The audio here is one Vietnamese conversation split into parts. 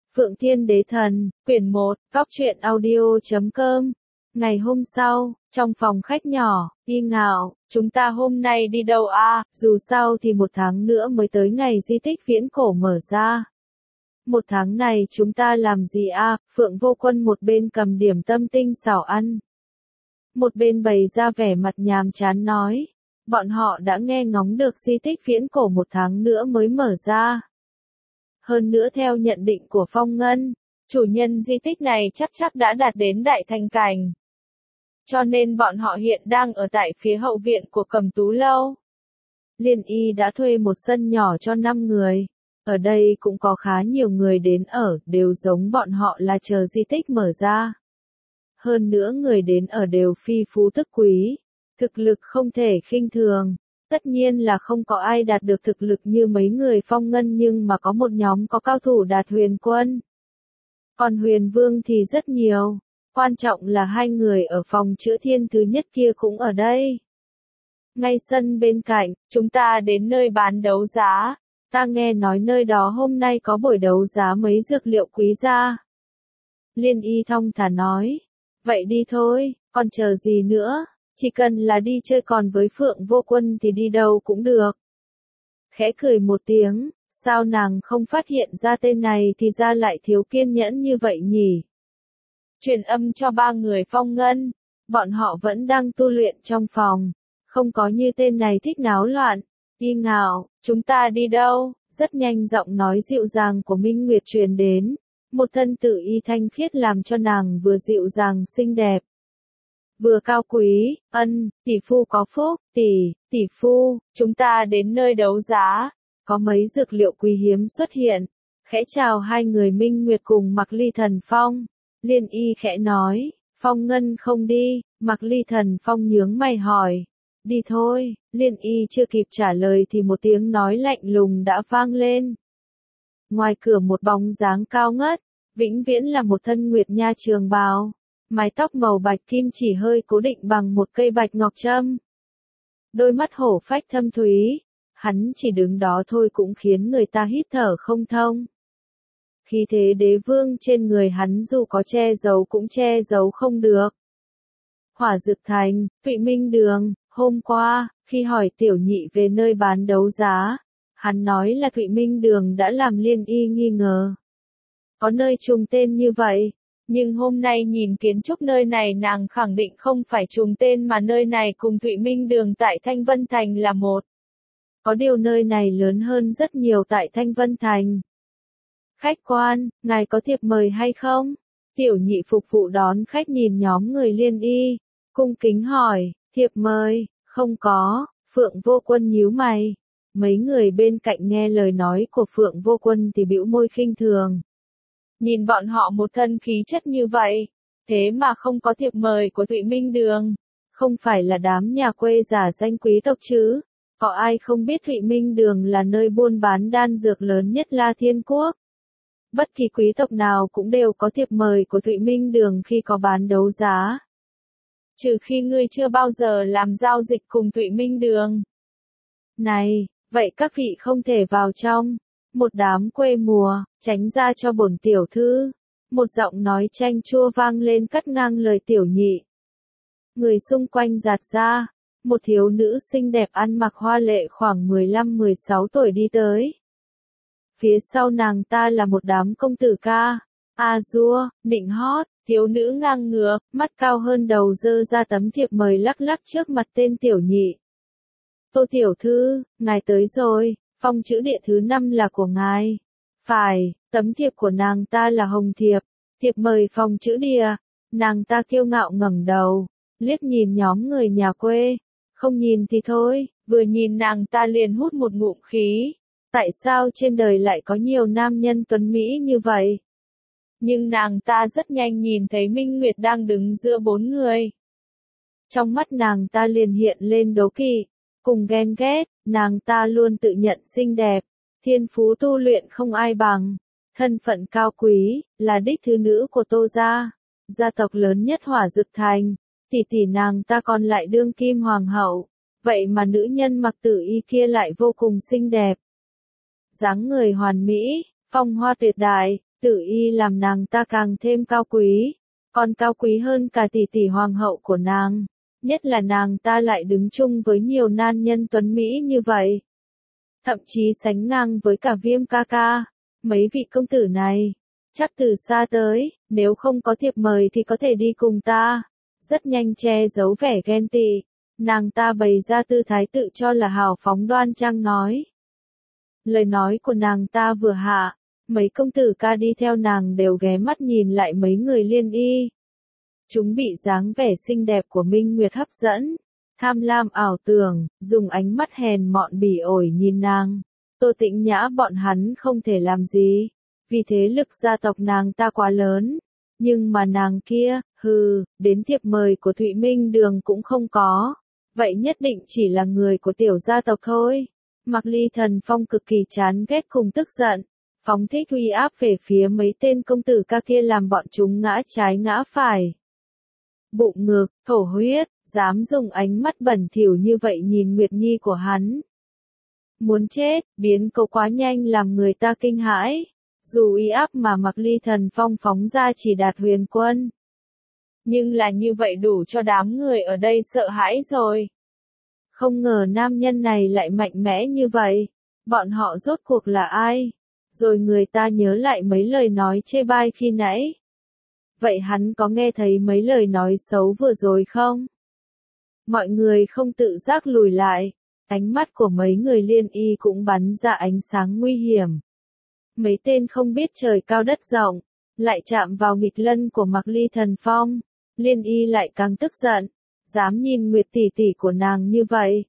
Phượng Thiên Đế Thần, quyển 1, Góc truyện audio.com. Ngày hôm sau, trong phòng khách nhỏ, Y Ngạo, chúng ta hôm nay đi đâu a? Dù sao thì 1 tháng nữa mới tới ngày di tích viễn cổ mở ra. 1 tháng này chúng ta làm gì a? Phượng Vô Quân một bên cầm điểm tâm tinh xảo ăn, một bên bày ra vẻ mặt nhàm chán nói. Bọn họ đã nghe ngóng được di tích viễn cổ 1 tháng nữa mới mở ra. Hơn nữa theo nhận định của Phong Ngân, chủ nhân di tích này chắc đã đạt đến đại thành cảnh. Cho nên bọn họ hiện đang ở tại phía hậu viện của Cẩm Tú Lâu. Liên Y đã thuê một sân nhỏ cho 5 người. Ở đây cũng có khá nhiều người đến ở, đều giống bọn họ là chờ di tích mở ra. Hơn nữa người đến ở đều phi phú tức quý, thực lực không thể khinh thường. Tất nhiên là không có ai đạt được thực lực như mấy người Phong Ngân, nhưng mà có một nhóm có cao thủ đạt huyền quân. Còn huyền vương thì rất nhiều. Quan trọng là 2 người ở phòng chữa thiên thứ nhất kia cũng ở đây. Ngay sân bên cạnh, chúng ta đến nơi bán đấu giá. Ta nghe nói nơi đó hôm nay có buổi đấu giá mấy dược liệu quý giá. Liên Y thong thả nói. Vậy đi thôi, còn chờ gì nữa? Chỉ cần là đi chơi, còn với Phượng Vô Quân thì đi đâu cũng được. Khẽ cười một tiếng, sao nàng không phát hiện ra tên này thì ra lại thiếu kiên nhẫn như vậy nhỉ? Truyền âm cho 3 người Phong Ngân, bọn họ vẫn đang tu luyện trong phòng, không có như tên này thích náo loạn. Y Ngạo, chúng ta đi đâu? Rất nhanh giọng nói dịu dàng của Minh Nguyệt truyền đến, một thân tự y thanh khiết làm cho nàng vừa dịu dàng xinh đẹp, vừa cao quý. Tỷ phu có phúc. Tỷ phu, chúng ta đến nơi đấu giá, có mấy dược liệu quý hiếm xuất hiện. Khẽ chào 2 người Minh Nguyệt cùng Mạc Ly Thần Phong. Liên Y khẽ nói, Phong Ngân không đi. Mạc Ly Thần Phong nhướng mày hỏi, đi thôi. Liên Y chưa kịp trả lời thì một tiếng nói lạnh lùng đã vang lên. Ngoài cửa một bóng dáng cao ngất, vĩnh viễn là một thân nguyệt nha trường bào, mái tóc màu bạch kim chỉ hơi cố định bằng một cây bạch ngọc trâm. Đôi mắt hổ phách thâm thúy, hắn chỉ đứng đó thôi cũng khiến người ta hít thở không thông. Khí thế đế vương trên người hắn dù có che giấu cũng che giấu không được. Hỏa Dực Thành, Thụy Minh Đường, hôm qua, khi hỏi Tiểu Nhị về nơi bán đấu giá, hắn nói là Thụy Minh Đường đã làm Liên Y nghi ngờ. Có nơi trùng tên như vậy, nhưng hôm nay nhìn kiến trúc nơi này nàng khẳng định không phải trùng tên mà nơi này cùng Thụy Minh Đường tại Thanh Vân Thành là một. Có điều nơi này lớn hơn rất nhiều tại Thanh Vân Thành. Khách quan, ngài có thiệp mời hay không? Tiểu Nhị phục vụ đón khách nhìn nhóm người Liên Y, cung kính hỏi, thiệp mời, không có. Phượng Vô Quân nhíu mày. Mấy người bên cạnh nghe lời nói của Phượng Vô Quân thì bĩu môi khinh thường. Nhìn bọn họ một thân khí chất như vậy, thế mà không có thiệp mời của Thụy Minh Đường. Không phải là đám nhà quê giả danh quý tộc chứ? Có ai không biết Thụy Minh Đường là nơi buôn bán đan dược lớn nhất La Thiên Quốc? Bất kỳ quý tộc nào cũng đều có thiệp mời của Thụy Minh Đường khi có bán đấu giá. Trừ khi ngươi chưa bao giờ làm giao dịch cùng Thụy Minh Đường. Này, vậy các vị không thể vào trong. Một đám quê mùa, tránh ra cho bổn tiểu thư. Một giọng nói chanh chua vang lên cắt ngang lời Tiểu Nhị. Người xung quanh giạt ra. Một thiếu nữ xinh đẹp ăn mặc hoa lệ khoảng 15-16 tuổi đi tới. Phía sau nàng ta là một đám công tử ca, A-dua, nịnh hót. Thiếu nữ ngang ngược, mắt cao hơn đầu giơ ra tấm thiệp mời lắc lắc trước mặt tên Tiểu Nhị. Tô tiểu thư, ngài tới rồi, phong chữ địa thứ 5 là của ngài. Phải, tấm thiệp của nàng ta là hồng thiệp, thiệp mời phong chữ địa. Nàng ta kiêu ngạo ngẩng đầu, liếc nhìn nhóm người nhà quê. Không nhìn thì thôi, vừa nhìn nàng ta liền hút một ngụm khí. Tại sao trên đời lại có nhiều nam nhân tuấn mỹ như vậy? Nhưng nàng ta rất nhanh nhìn thấy Minh Nguyệt đang đứng giữa 4 người. Trong mắt nàng ta liền hiện lên đố kỵ, cùng ghen ghét. Nàng ta luôn tự nhận xinh đẹp, thiên phú tu luyện không ai bằng, thân phận cao quý, là đích thứ nữ của Tô gia, gia tộc lớn nhất Hỏa Dực Thành. Tỷ nàng ta còn lại đương kim hoàng hậu, vậy mà nữ nhân mặc tử y kia lại vô cùng xinh đẹp. Dáng người hoàn mỹ, phong hoa tuyệt đại, Tử y làm nàng ta càng thêm cao quý, còn cao quý hơn cả tỷ tỷ hoàng hậu của nàng. Nhất là nàng ta lại đứng chung với nhiều nam nhân tuấn Mỹ như vậy. Thậm chí sánh ngang với cả Viêm ca ca. Mấy vị công tử này, chắc từ xa tới, nếu không có thiệp mời thì có thể đi cùng ta. Rất nhanh che giấu vẻ ghen tị, nàng ta bày ra tư thái tự cho là hào phóng đoan trang nói. Lời nói của nàng ta vừa hạ, mấy công tử ca đi theo nàng đều ghé mắt nhìn lại mấy người Liên Y. Chúng bị dáng vẻ xinh đẹp của Minh Nguyệt hấp dẫn, tham lam ảo tưởng, dùng ánh mắt hèn mọn bỉ ổi nhìn nàng. Tô Tĩnh Nhã bọn hắn không thể làm gì, vì thế lực gia tộc nàng ta quá lớn. Nhưng mà nàng kia, đến thiệp mời của Thụy Minh Đường cũng không có. Vậy nhất định chỉ là người của tiểu gia tộc thôi. Mạc Ly Thần Phong cực kỳ chán ghét cùng tức giận, phóng thích uy áp về phía mấy tên công tử ca kia làm bọn chúng ngã trái ngã phải. Bụng ngược, thổ huyết, dám dùng ánh mắt bẩn thỉu như vậy nhìn Nguyệt Nhi của hắn. Muốn chết, biến cố quá nhanh làm người ta kinh hãi. Dù uy áp mà Mạc Ly Thần Phong phóng ra chỉ đạt huyền quân, nhưng là như vậy đủ cho đám người ở đây sợ hãi rồi. Không ngờ nam nhân này lại mạnh mẽ như vậy. Bọn họ rốt cuộc là ai? Rồi người ta nhớ lại mấy lời nói chê bai khi nãy. Vậy hắn có nghe thấy mấy lời nói xấu vừa rồi không? Mọi người không tự giác lùi lại. Ánh mắt của mấy người Liên Y cũng bắn ra ánh sáng nguy hiểm. Mấy tên không biết trời cao đất rộng, lại chạm vào nghịch lân của Mạc Ly Thần Phong. Liên Y lại càng tức giận, dám nhìn Nguyệt tỷ tỷ của nàng như vậy.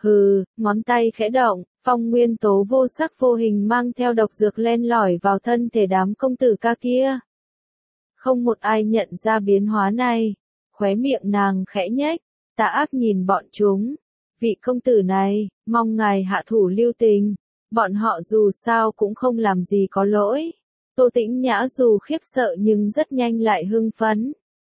Ngón tay khẽ động, phong nguyên tố vô sắc vô hình mang theo độc dược len lỏi vào thân thể đám công tử ca kia. Không một ai nhận ra biến hóa này, khóe miệng nàng khẽ nhếch, tà ác nhìn bọn chúng. Vị công tử này, mong ngài hạ thủ lưu tình, bọn họ dù sao cũng không làm gì có lỗi. Tô Tĩnh Nhã dù khiếp sợ nhưng rất nhanh lại hưng phấn.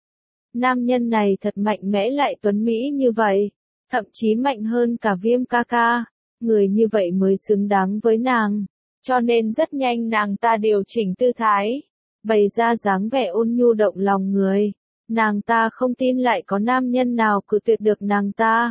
Nam nhân này thật mạnh mẽ lại tuấn mỹ như vậy, thậm chí mạnh hơn cả Viêm ca ca, người như vậy mới xứng đáng với nàng. Cho nên rất nhanh nàng ta điều chỉnh tư thái, bày ra dáng vẻ ôn nhu động lòng người. Nàng ta không tin lại có nam nhân nào cự tuyệt được nàng ta.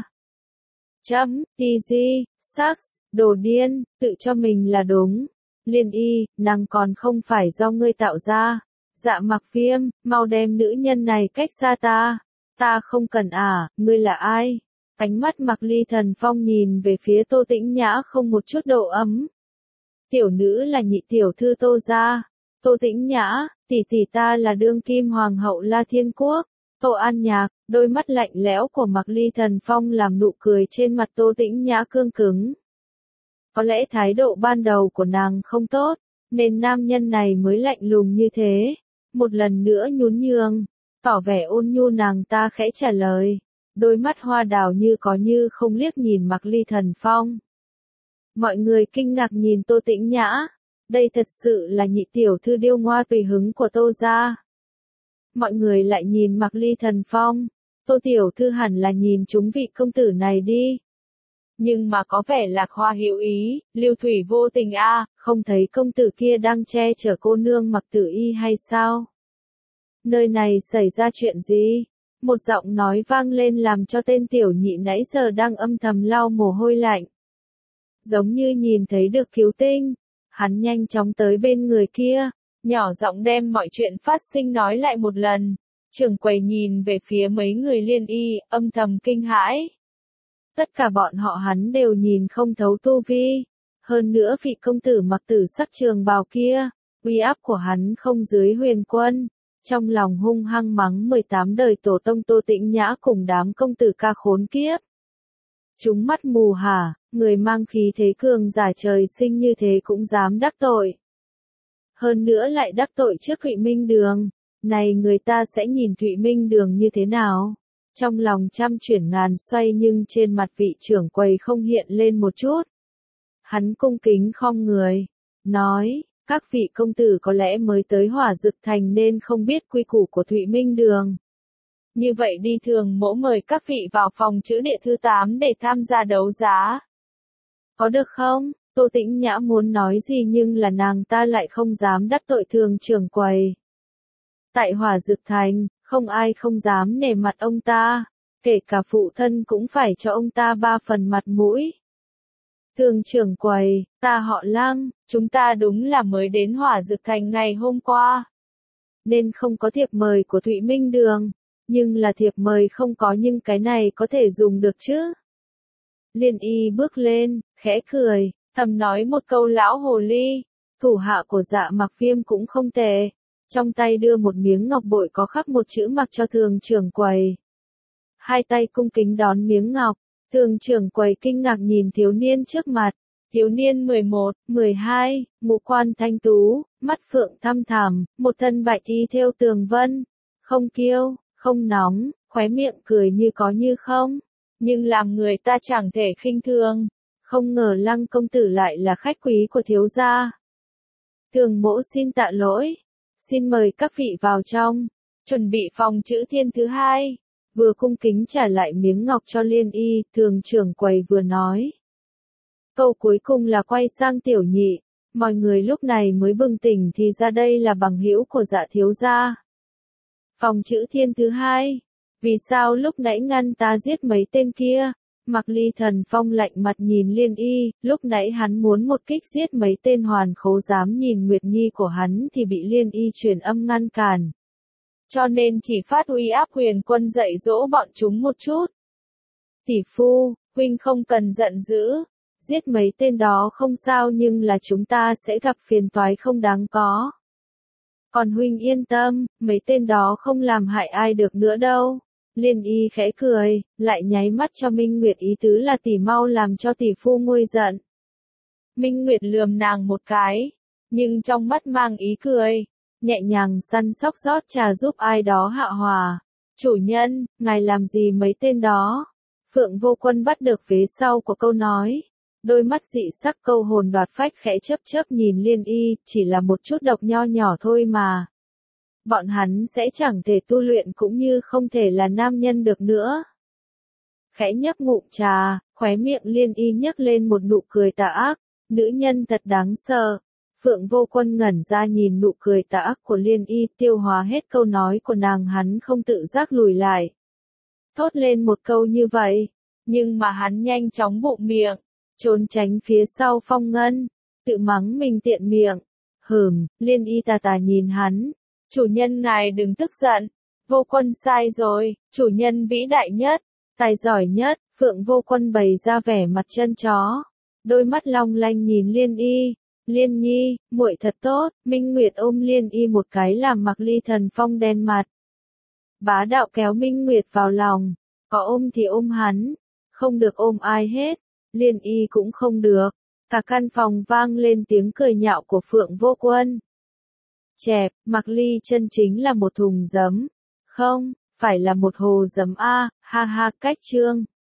TG, Sax, đồ điên, tự cho mình là đúng. Liên Y, nàng còn không phải do ngươi tạo ra. Dạ Mặc Viêm, mau đem nữ nhân này cách xa ta. Ta không cần ngươi là ai? Ánh mắt Mạc Ly Thần Phong nhìn về phía Tô Tĩnh Nhã không một chút độ ấm. Tiểu nữ là nhị tiểu thư Tô gia. Tô Tĩnh Nhã, tỷ tỷ ta là đương kim hoàng hậu La Thiên Quốc. Tô An Nhạc, đôi mắt lạnh lẽo của Mạc Ly Thần Phong làm nụ cười trên mặt Tô Tĩnh Nhã cương cứng. Có lẽ thái độ ban đầu của nàng không tốt, nên nam nhân này mới lạnh lùng như thế. Một lần nữa nhún nhường, tỏ vẻ ôn nhu nàng ta khẽ trả lời. Đôi mắt hoa đào như có như không liếc nhìn Mạc Ly Thần Phong. Mọi người kinh ngạc nhìn Tô Tĩnh Nhã. Đây thật sự là nhị tiểu thư điêu ngoa tùy hứng của Tô gia. Mọi người lại nhìn Mạc Ly Thần Phong. Tô tiểu thư hẳn là nhìn chúng vị công tử này đi. Nhưng mà có vẻ Lạc Hoa hiểu ý, Lưu Thủy vô tình không thấy công tử kia đang che chở cô nương Mặc Tử Y hay sao? Nơi này xảy ra chuyện gì? Một giọng nói vang lên làm cho tên tiểu nhị nãy giờ đang âm thầm lau mồ hôi lạnh. Giống như nhìn thấy được cứu tinh, hắn nhanh chóng tới bên người kia, nhỏ giọng đem mọi chuyện phát sinh nói lại một lần. Trưởng quầy nhìn về phía mấy người Liên Y, âm thầm kinh hãi. Tất cả bọn họ hắn đều nhìn không thấu tu vi. Hơn nữa vị công tử mặc tử sắc trường bào kia, uy áp của hắn không dưới huyền quân. Trong lòng hung hăng mắng 18 đời tổ tông Tô Tĩnh Nhã cùng đám công tử ca khốn kiếp. Chúng mắt mù hả, người mang khí thế cường giả trời sinh như thế cũng dám đắc tội. Hơn nữa lại đắc tội trước Thụy Minh Đường. Này người ta sẽ nhìn Thụy Minh Đường như thế nào? Trong lòng trăm chuyển ngàn xoay nhưng trên mặt vị trưởng quầy không hiện lên một chút. Hắn cung kính khom người, nói, các vị công tử có lẽ mới tới Hỏa Dực Thành nên không biết quy củ của Thụy Minh Đường. Như vậy đi thường mỗ mời các vị vào phòng chữ địa thứ 8 để tham gia đấu giá. Có được không? Tô Tĩnh Nhã muốn nói gì nhưng là nàng ta lại không dám đắc tội thường trưởng quầy. Tại Hỏa Dực Thành, không ai không dám nể mặt ông ta, kể cả phụ thân cũng phải cho ông ta 3 phần mặt mũi. Thường trưởng quầy, ta họ Lăng, chúng ta đúng là mới đến Hỏa Dực Thành ngày hôm qua, nên không có thiệp mời của Thụy Minh Đường, nhưng là thiệp mời không có nhưng cái này có thể dùng được chứ. Liên Y bước lên, khẽ cười, thầm nói một câu lão hồ ly, thủ hạ của Dạ Mặc Viêm cũng không tệ, trong tay đưa một miếng ngọc bội có khắc một chữ mặc cho thường trưởng quầy. Hai tay cung kính đón miếng ngọc, thường trưởng quầy kinh ngạc nhìn thiếu niên trước mặt. Thiếu niên 11, 12, ngũ quan thanh tú, mắt phượng thăm thẳm, một thân bạch y thêu tường vân, không kiêu, không nóng, khóe miệng cười như có như không, nhưng làm người ta chẳng thể khinh thường. Không ngờ Lăng công tử lại là khách quý của thiếu gia. Thường mỗ xin tạ lỗi, xin mời các vị vào trong, chuẩn bị phòng chữ thiên thứ hai. Vừa cung kính trả lại miếng ngọc cho Liên Y, thường trưởng quầy vừa nói. Câu cuối cùng là quay sang Tiểu Nhị, mọi người lúc này mới bừng tỉnh thì ra đây là bằng hữu của Dạ thiếu gia. Phòng chữ thiên thứ hai, vì sao lúc nãy ngăn ta giết mấy tên kia? Mạc Ly Thần Phong lạnh mặt nhìn Liên Y, lúc nãy hắn muốn một kích giết mấy tên hoàn khố dám nhìn Nguyệt Nhi của hắn thì bị Liên Y truyền âm ngăn cản. Cho nên chỉ phát uy áp Huyền Quân dạy dỗ bọn chúng một chút. Tỷ phu, huynh không cần giận dữ, giết mấy tên đó không sao nhưng là chúng ta sẽ gặp phiền toái không đáng có. Còn huynh yên tâm, mấy tên đó không làm hại ai được nữa đâu. Liên Y khẽ cười, lại nháy mắt cho Minh Nguyệt ý tứ là tỷ mau làm cho tỷ phu nguôi giận. Minh Nguyệt lườm nàng một cái, nhưng trong mắt mang ý cười, nhẹ nhàng săn sóc rót trà giúp ai đó hạ hòa. Chủ nhân, ngài làm gì mấy tên đó? Phượng Vô Quân bắt được vế sau của câu nói. Đôi mắt dị sắc câu hồn đoạt phách khẽ chớp chớp nhìn Liên Y, chỉ là một chút độc nho nhỏ thôi mà. Bọn hắn sẽ chẳng thể tu luyện cũng như không thể là nam nhân được nữa. Khẽ nhấp ngụm trà, khóe miệng Liên Y nhếch lên một nụ cười tà ác, nữ nhân thật đáng sợ. Phượng Vô Quân ngẩn ra nhìn nụ cười tà ác của Liên Y, tiêu hóa hết câu nói của nàng hắn không tự giác lùi lại. Thốt lên một câu như vậy, nhưng mà hắn nhanh chóng bụng miệng, trốn tránh phía sau Phong Ngân, tự mắng mình tiện miệng. Liên Y tà tà nhìn hắn. Chủ nhân ngài đừng tức giận, Vô Quân sai rồi, chủ nhân vĩ đại nhất, tài giỏi nhất, Phượng Vô Quân bày ra vẻ mặt chân chó, đôi mắt long lanh nhìn Liên Y, Liên Nhi, muội thật tốt, Minh Nguyệt ôm Liên Y một cái làm Mạc Ly Thần Phong đen mặt. Bá đạo kéo Minh Nguyệt vào lòng, có ôm thì ôm hắn, không được ôm ai hết, Liên Y cũng không được, cả căn phòng vang lên tiếng cười nhạo của Phượng Vô Quân. Chẹp, Mạc Ly chân chính là một thùng giấm. Không, phải là một hồ giấm a, ha ha cách chương.